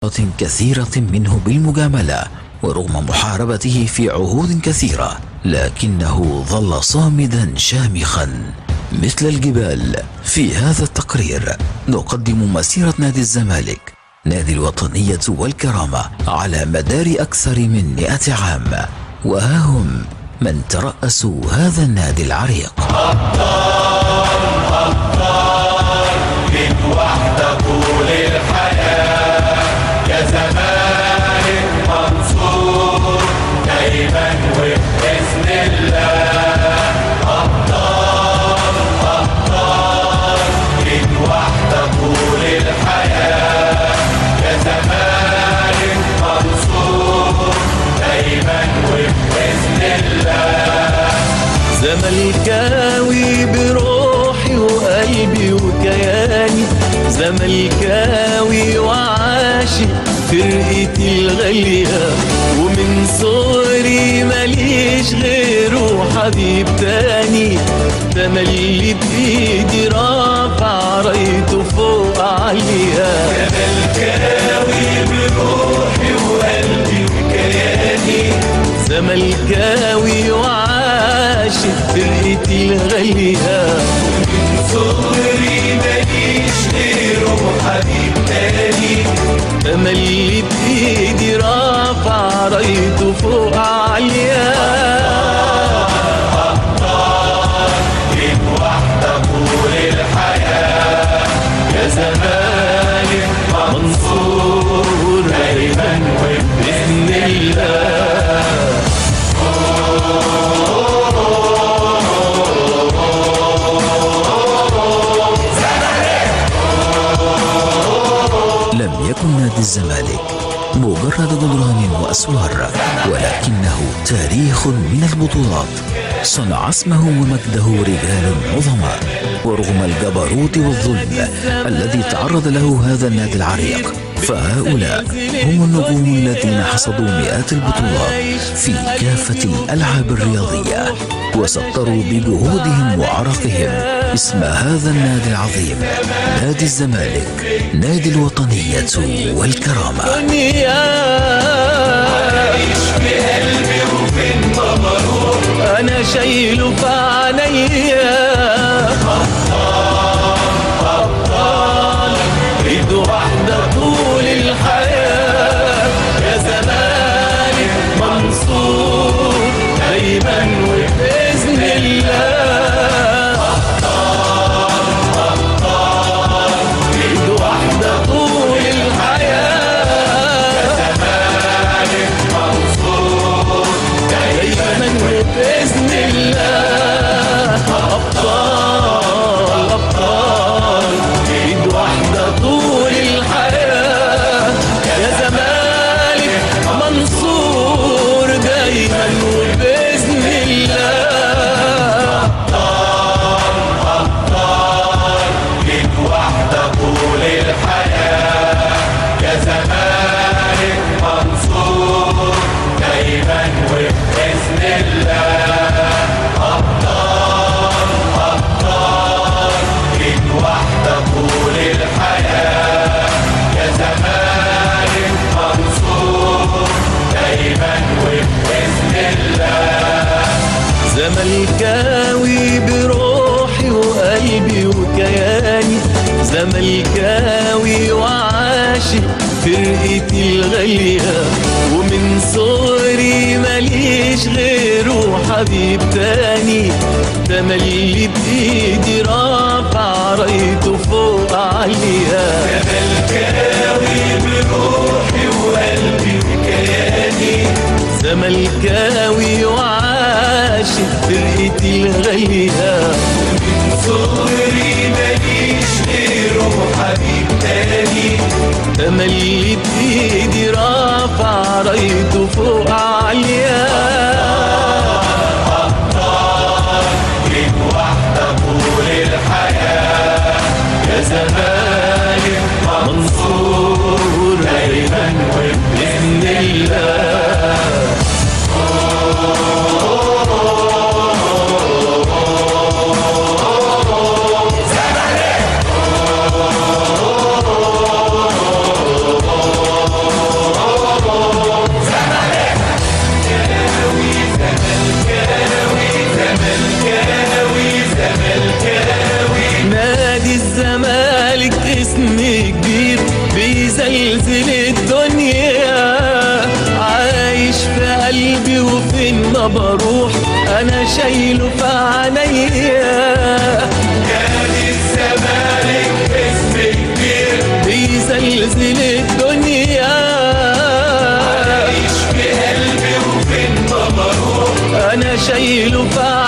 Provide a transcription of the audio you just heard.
كثيرة منه بالمجاملة، ورغم محاربته في عهود كثيرة لكنه ظل صامدا شامخا مثل الجبال. في هذا التقرير نقدم مسيرة نادي الزمالك، نادي الوطنية والكرامة، على مدار أكثر من 100 عام. وها هم من ترأسوا هذا النادي العريق. أبطال أبطال من وحدة طول الحياة، يا زمالك منصور دايما وبإذن الله. أبطال أبطال من وحدة طول الحياة، يا زمالك منصور دايما وبإذن الله. زملكاوي بروحي وقلبي وكياني، زملكاوي وعاشق فرقتي الغالية، ومن صغري ماليش غيره حبيب تاني، تملي بإيدي رافع رايته فوق عليا. زملكاوي بروحي وقلبي وكياني، زملكاوي وعاشق فرقتي الغالية، ومن صغري ماليش غيره حبيب تاني، تملي بإيدي رافع رايته فوق عليا. أبطال من وحدة طول الحياة، يا زمالك منصور دايما وبإذن الله. لم يكن نادي الزمالك مجرد جدران وأسوار، ولكنه تاريخ من البطولات. صنع اسمه ومجده رجال عظماء، ورغم الجبروت والظلم الذي تعرض له هذا النادي العريق، فهؤلاء هم النجوم الذين حصدوا مئات البطولات في كافة الألعاب الرياضية، وسطروا بجهودهم وعرقهم اسم هذا النادي العظيم، نادي الزمالك، نادي الوطنية والكرامة. عايش بقلبي وفين ما بروح أنا شايله في عينيا. أبطال إيد واحدة طول الحياة، يا زمالك منصور دايما وبإذن الله. أبطال إيد واحدة طول الحياة، يا زمالك منصور دايما وبإذن الله. أبطال أبطال إيد واحدة طول الحياة، يا زمالك منصور دايما وبإذن الله. أبطال من وحدة طول الحياة، يا زمالك منصور دايما وبإذن الله. أبطال أبطال من وحدة طول الحياة، يا زمالك منصور دايما وبإذن الله. زملكاوي بروحي وقلبي وكياني، زملكاوي وعاشق فرقتي الغالية، ومن صغري ماليش غيره حبيب تاني، تملي بإيدي رافع رايته فوق عليا. زملكاوي بروحي وقلبي وكياني، زملكاوي وعاشق فرقتي الغالية، من صغري ماليش غيره حبيب تاني، تملي بإيدي رافع رايته فوق عليا. أبطال من وحدة طول الحياة، يا زمالك منصور دايما وبإذن الله. بيزلزل الدنيا، عايش في قلبي وفين ما بروح انا شايله في عينيا. نادي الزمالك اسم كبير بيزلزل الدنيا، عايش في قلبي وفين ما بروح انا شايله في